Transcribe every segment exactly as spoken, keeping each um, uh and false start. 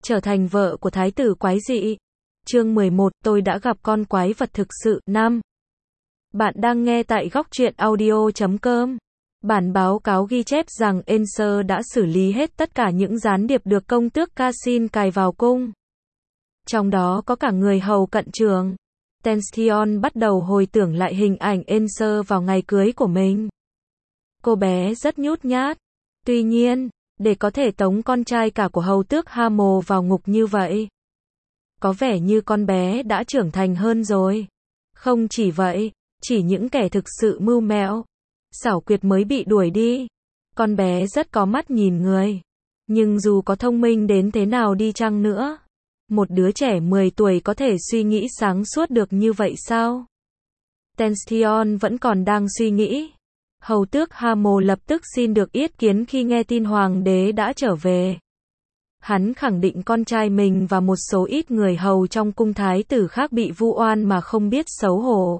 trở thành vợ của thái tử quái dị. Chương mười một, tôi đã gặp con quái vật thực sự. năm. Bạn đang nghe tại góc truyện audio chấm com. Bản báo cáo ghi chép rằng Enser đã xử lý hết tất cả những gián điệp được công tước Cassin cài vào cung. Trong đó có cả người hầu cận trường. Tension bắt đầu hồi tưởng lại hình ảnh Enser vào ngày cưới của mình. Cô bé rất nhút nhát. Tuy nhiên, để có thể tống con trai cả của hầu tước Hamel vào ngục như vậy, có vẻ như con bé đã trưởng thành hơn rồi. Không chỉ vậy, chỉ những kẻ thực sự mưu mẹo, xảo quyệt mới bị đuổi đi. Con bé rất có mắt nhìn người. Nhưng dù có thông minh đến thế nào đi chăng nữa, một đứa trẻ mười tuổi có thể suy nghĩ sáng suốt được như vậy sao? Tension vẫn còn đang suy nghĩ. Hầu tước Hamel lập tức xin được yết kiến khi nghe tin hoàng đế đã trở về. Hắn khẳng định con trai mình và một số ít người hầu trong cung thái tử khác bị vu oan mà không biết xấu hổ.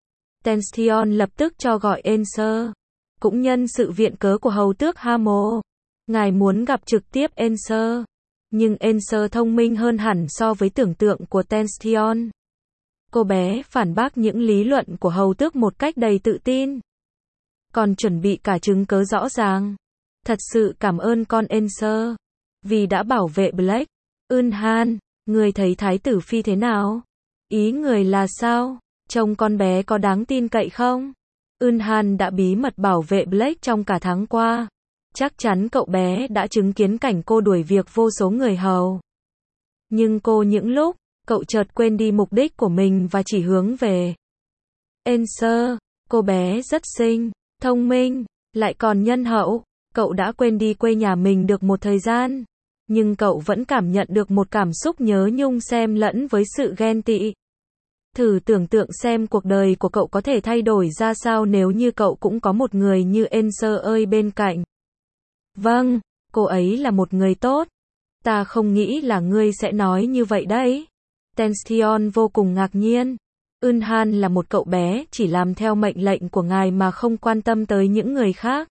Tension lập tức cho gọi Enser. Cũng nhân sự viện cớ của hầu tước Hamel, ngài muốn gặp trực tiếp Enser. Nhưng Enser thông minh hơn hẳn so với tưởng tượng của Tension. Cô bé phản bác những lý luận của hầu tước một cách đầy tự tin, còn chuẩn bị cả chứng cớ rõ ràng. Thật sự cảm ơn con Enser, vì đã bảo vệ Blake. Unhan, người thấy thái tử phi thế nào? Ý người là sao? Trông con bé có đáng tin cậy không? Unhan đã bí mật bảo vệ Blake trong cả tháng qua. Chắc chắn cậu bé đã chứng kiến cảnh cô đuổi việc vô số người hầu. Nhưng cô những lúc, cậu chợt quên đi mục đích của mình và chỉ hướng về Enser. Cô bé rất xinh, thông minh, lại còn nhân hậu. Cậu đã quên đi quê nhà mình được một thời gian, nhưng cậu vẫn cảm nhận được một cảm xúc nhớ nhung xen lẫn với sự ghen tị. Thử tưởng tượng xem cuộc đời của cậu có thể thay đổi ra sao nếu như cậu cũng có một người như Enser ơi bên cạnh. Vâng, cô ấy là một người tốt. Ta không nghĩ là ngươi sẽ nói như vậy đấy. Tension vô cùng ngạc nhiên. Unhan là một cậu bé chỉ làm theo mệnh lệnh của ngài mà không quan tâm tới những người khác.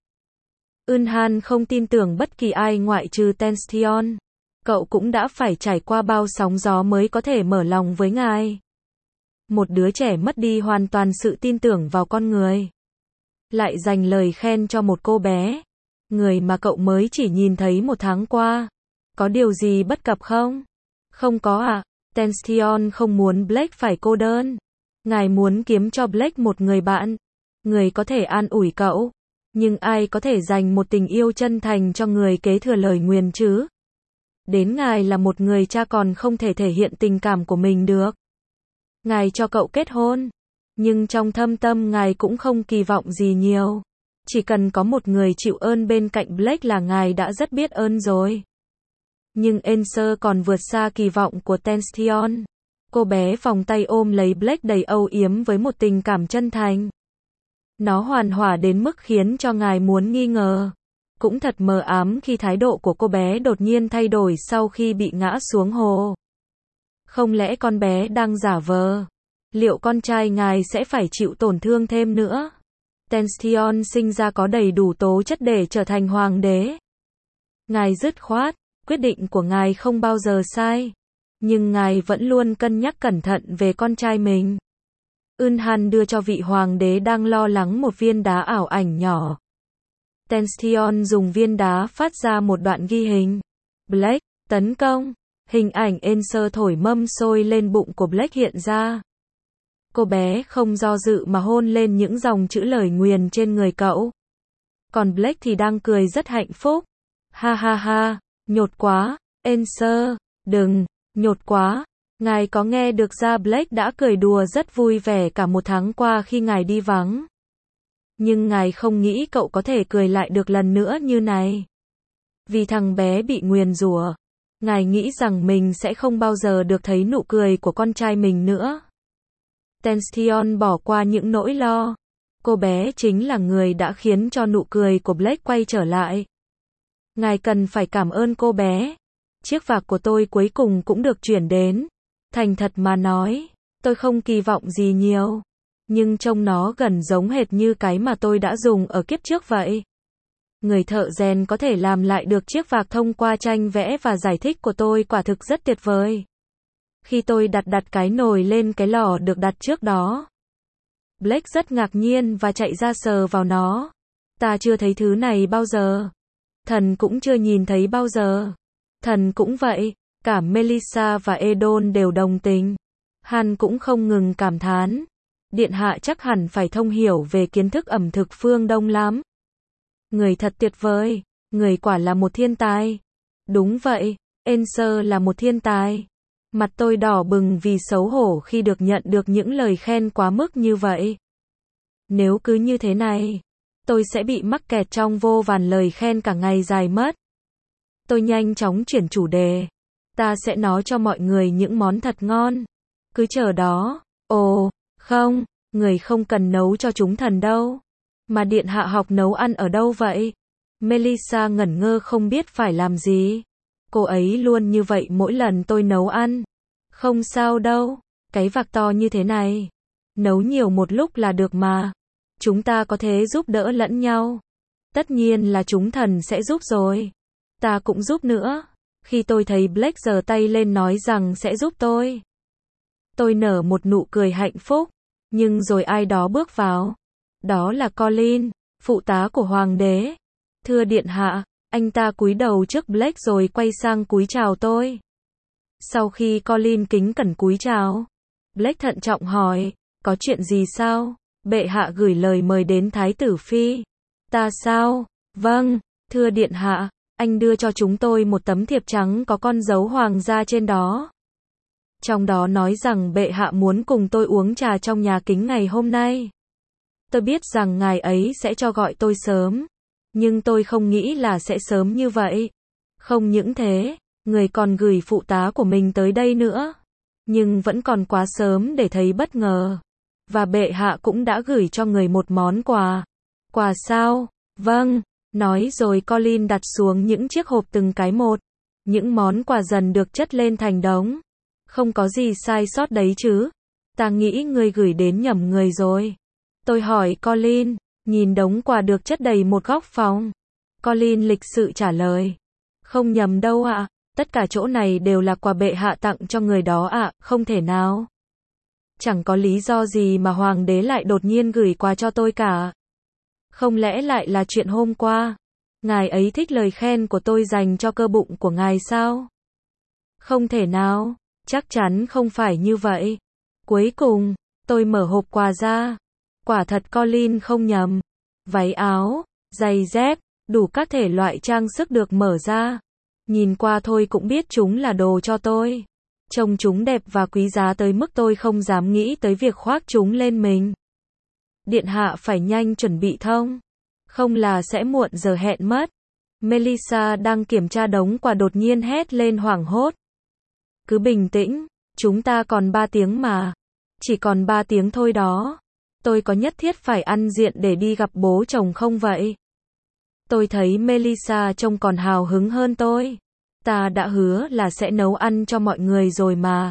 Unhan không tin tưởng bất kỳ ai ngoại trừ Tension. Cậu cũng đã phải trải qua bao sóng gió mới có thể mở lòng với ngài. Một đứa trẻ mất đi hoàn toàn sự tin tưởng vào con người, lại dành lời khen cho một cô bé, người mà cậu mới chỉ nhìn thấy một tháng qua. Có điều gì bất cập không? Không có ạ. À? Tension không muốn Blake phải cô đơn. Ngài muốn kiếm cho Blake một người bạn, người có thể an ủi cậu. Nhưng ai có thể dành một tình yêu chân thành cho người kế thừa lời nguyền chứ? Đến ngài là một người cha còn không thể thể hiện tình cảm của mình được. Ngài cho cậu kết hôn, nhưng trong thâm tâm ngài cũng không kỳ vọng gì nhiều. Chỉ cần có một người chịu ơn bên cạnh Blake là ngài đã rất biết ơn rồi. Nhưng Enser còn vượt xa kỳ vọng của Tension. Cô bé vòng tay ôm lấy Blake đầy âu yếm với một tình cảm chân thành. Nó hoàn hỏa đến mức khiến cho ngài muốn nghi ngờ. Cũng thật mờ ám khi thái độ của cô bé đột nhiên thay đổi sau khi bị ngã xuống hồ. Không lẽ con bé đang giả vờ? Liệu con trai ngài sẽ phải chịu tổn thương thêm nữa? Tension sinh ra có đầy đủ tố chất để trở thành hoàng đế. Ngài dứt khoát, quyết định của ngài không bao giờ sai. Nhưng ngài vẫn luôn cân nhắc cẩn thận về con trai mình. Unhan đưa cho vị hoàng đế đang lo lắng một viên đá ảo ảnh nhỏ. Tension dùng viên đá phát ra một đoạn ghi hình. Blake, tấn công. Hình ảnh Enser thổi mâm xôi lên bụng của Blake hiện ra. Cô bé không do dự mà hôn lên những dòng chữ lời nguyền trên người cậu. Còn Blake thì đang cười rất hạnh phúc. Ha ha ha, nhột quá, Enser, đừng, nhột quá. Ngài có nghe được ra Blake đã cười đùa rất vui vẻ cả một tháng qua khi ngài đi vắng. Nhưng ngài không nghĩ cậu có thể cười lại được lần nữa như này. Vì thằng bé bị nguyền rủa, ngài nghĩ rằng mình sẽ không bao giờ được thấy nụ cười của con trai mình nữa. Tension bỏ qua những nỗi lo. Cô bé chính là người đã khiến cho nụ cười của Blake quay trở lại. Ngài cần phải cảm ơn cô bé. Chiếc vạc của tôi cuối cùng cũng được chuyển đến. Thành thật mà nói, tôi không kỳ vọng gì nhiều. Nhưng trông nó gần giống hệt như cái mà tôi đã dùng ở kiếp trước vậy. Người thợ rèn có thể làm lại được chiếc vạc thông qua tranh vẽ và giải thích của tôi quả thực rất tuyệt vời. Khi tôi đặt đặt cái nồi lên cái lò được đặt trước đó, Blake rất ngạc nhiên và chạy ra sờ vào nó. Ta chưa thấy thứ này bao giờ. Thần cũng chưa nhìn thấy bao giờ. Thần cũng vậy. Cả Melissa và Edon đều đồng tình. Han cũng không ngừng cảm thán. Điện hạ chắc hẳn phải thông hiểu về kiến thức ẩm thực phương Đông lắm. Người thật tuyệt vời. Người quả là một thiên tài. Đúng vậy, Enser là một thiên tài. Mặt tôi đỏ bừng vì xấu hổ khi được nhận được những lời khen quá mức như vậy. Nếu cứ như thế này, tôi sẽ bị mắc kẹt trong vô vàn lời khen cả ngày dài mất. Tôi nhanh chóng chuyển chủ đề. Ta sẽ nói cho mọi người những món thật ngon. Cứ chờ đó. Ồ, không, người không cần nấu cho chúng thần đâu. Mà điện hạ học nấu ăn ở đâu vậy? Melissa ngẩn ngơ không biết phải làm gì. Cô ấy luôn như vậy mỗi lần tôi nấu ăn. Không sao đâu, cái vạc to như thế này. Nấu nhiều một lúc là được mà. Chúng ta có thể giúp đỡ lẫn nhau. Tất nhiên là chúng thần sẽ giúp rồi. Ta cũng giúp nữa. Khi tôi thấy Blake giơ tay lên nói rằng sẽ giúp tôi, tôi nở một nụ cười hạnh phúc. Nhưng rồi ai đó bước vào. Đó là Colin, phụ tá của hoàng đế. Thưa điện hạ, anh ta cúi đầu trước Blake rồi quay sang cúi chào tôi. Sau khi Colin kính cẩn cúi chào, Blake thận trọng hỏi, có chuyện gì sao? Bệ hạ gửi lời mời đến Thái tử Phi. Ta sao? Vâng, thưa điện hạ, anh đưa cho chúng tôi một tấm thiệp trắng có con dấu hoàng gia trên đó. Trong đó nói rằng bệ hạ muốn cùng tôi uống trà trong nhà kính ngày hôm nay. Tôi biết rằng ngài ấy sẽ cho gọi tôi sớm, nhưng tôi không nghĩ là sẽ sớm như vậy. Không những thế, người còn gửi phụ tá của mình tới đây nữa. Nhưng vẫn còn quá sớm để thấy bất ngờ. Và bệ hạ cũng đã gửi cho người một món quà. Quà sao? Vâng, nói rồi Colin đặt xuống những chiếc hộp từng cái một. Những món quà dần được chất lên thành đống. Không có gì sai sót đấy chứ? Ta nghĩ người gửi đến nhầm người rồi. Tôi hỏi Colin, nhìn đống quà được chất đầy một góc phòng. Colin lịch sự trả lời. Không nhầm đâu ạ, à. Tất cả chỗ này đều là quà bệ hạ tặng cho người đó ạ, à. Không thể nào. Chẳng có lý do gì mà hoàng đế lại đột nhiên gửi quà cho tôi cả. Không lẽ lại là chuyện hôm qua? Ngài ấy thích lời khen của tôi dành cho cơ bụng của ngài sao? Không thể nào, chắc chắn không phải như vậy. Cuối cùng, tôi mở hộp quà ra. Quả thật Colin không nhầm. Váy áo, giày dép, đủ các thể loại trang sức được mở ra. Nhìn qua thôi cũng biết chúng là đồ cho tôi. Trông chúng đẹp và quý giá tới mức tôi không dám nghĩ tới việc khoác chúng lên mình. Điện hạ phải nhanh chuẩn bị thông. Không là sẽ muộn giờ hẹn mất. Melissa đang kiểm tra đống quà đột nhiên hét lên hoảng hốt. Cứ bình tĩnh, chúng ta còn ba tiếng mà. Chỉ còn ba tiếng thôi đó. Tôi có nhất thiết phải ăn diện để đi gặp bố chồng không vậy? Tôi thấy Melissa trông còn hào hứng hơn tôi. Ta đã hứa là sẽ nấu ăn cho mọi người rồi mà.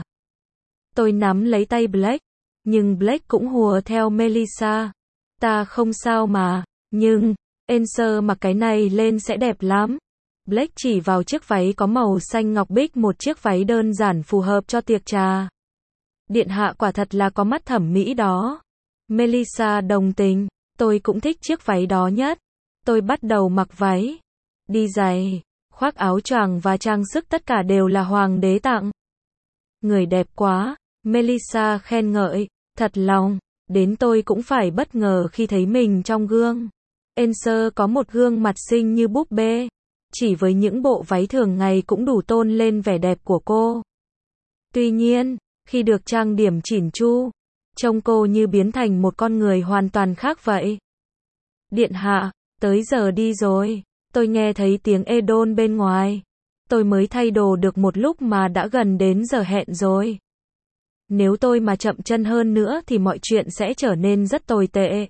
Tôi nắm lấy tay Blake. Nhưng Blake cũng hùa theo Melissa. Ta không sao mà. Nhưng, Enser mặc cái này lên sẽ đẹp lắm. Blake chỉ vào chiếc váy có màu xanh ngọc bích, một chiếc váy đơn giản phù hợp cho tiệc trà. Điện hạ quả thật là có mắt thẩm mỹ đó. Melissa đồng tình. Tôi cũng thích chiếc váy đó nhất. Tôi bắt đầu mặc váy, đi giày, khoác áo choàng và trang sức, tất cả đều là hoàng đế tặng. Người đẹp quá, Melissa khen ngợi, thật lòng, đến tôi cũng phải bất ngờ khi thấy mình trong gương. Enser có một gương mặt xinh như búp bê, chỉ với những bộ váy thường ngày cũng đủ tôn lên vẻ đẹp của cô. Tuy nhiên, khi được trang điểm chỉn chu, trông cô như biến thành một con người hoàn toàn khác vậy. Điện hạ, tới giờ đi rồi. Tôi nghe thấy tiếng Edon bên ngoài. Tôi mới thay đồ được một lúc mà đã gần đến giờ hẹn rồi. Nếu tôi mà chậm chân hơn nữa thì mọi chuyện sẽ trở nên rất tồi tệ.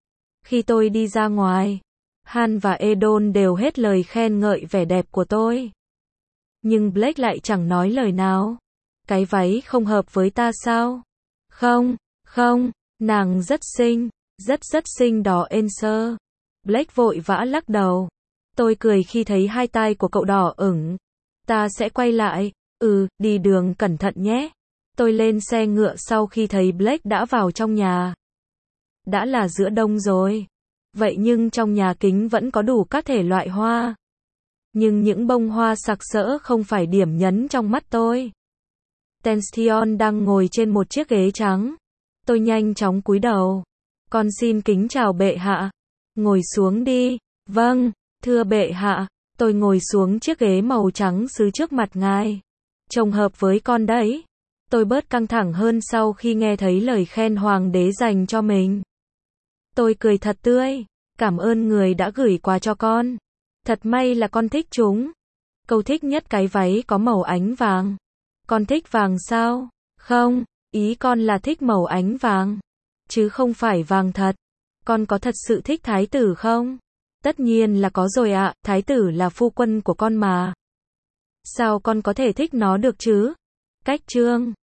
Khi tôi đi ra ngoài, Han và Edon đều hết lời khen ngợi vẻ đẹp của tôi. Nhưng Blake lại chẳng nói lời nào. Cái váy không hợp với ta sao? Không, không, nàng rất xinh, rất rất xinh đó Enser. Blake vội vã lắc đầu. Tôi cười khi thấy hai tai của cậu đỏ ửng. Ta sẽ quay lại. Ừ, đi đường cẩn thận nhé. Tôi lên xe ngựa sau khi thấy Blake đã vào trong nhà. Đã là giữa đông rồi. Vậy nhưng trong nhà kính vẫn có đủ các thể loại hoa. Nhưng những bông hoa sặc sỡ không phải điểm nhấn trong mắt tôi. Tension đang ngồi trên một chiếc ghế trắng. Tôi nhanh chóng cúi đầu. Con xin kính chào bệ hạ. Ngồi xuống đi. Vâng, thưa bệ hạ. Tôi ngồi xuống chiếc ghế màu trắng sứ trước mặt ngài. Trông hợp với con đấy. Tôi bớt căng thẳng hơn sau khi nghe thấy lời khen hoàng đế dành cho mình. Tôi cười thật tươi. Cảm ơn người đã gửi quà cho con. Thật may là con thích chúng. Câu thích nhất cái váy có màu ánh vàng. Con thích vàng sao? Không, ý con là thích màu ánh vàng. Chứ không phải vàng thật. Con có thật sự thích thái tử không? Tất nhiên là có rồi ạ, thái tử là phu quân của con mà. Sao con có thể thích nó được chứ? Cách chương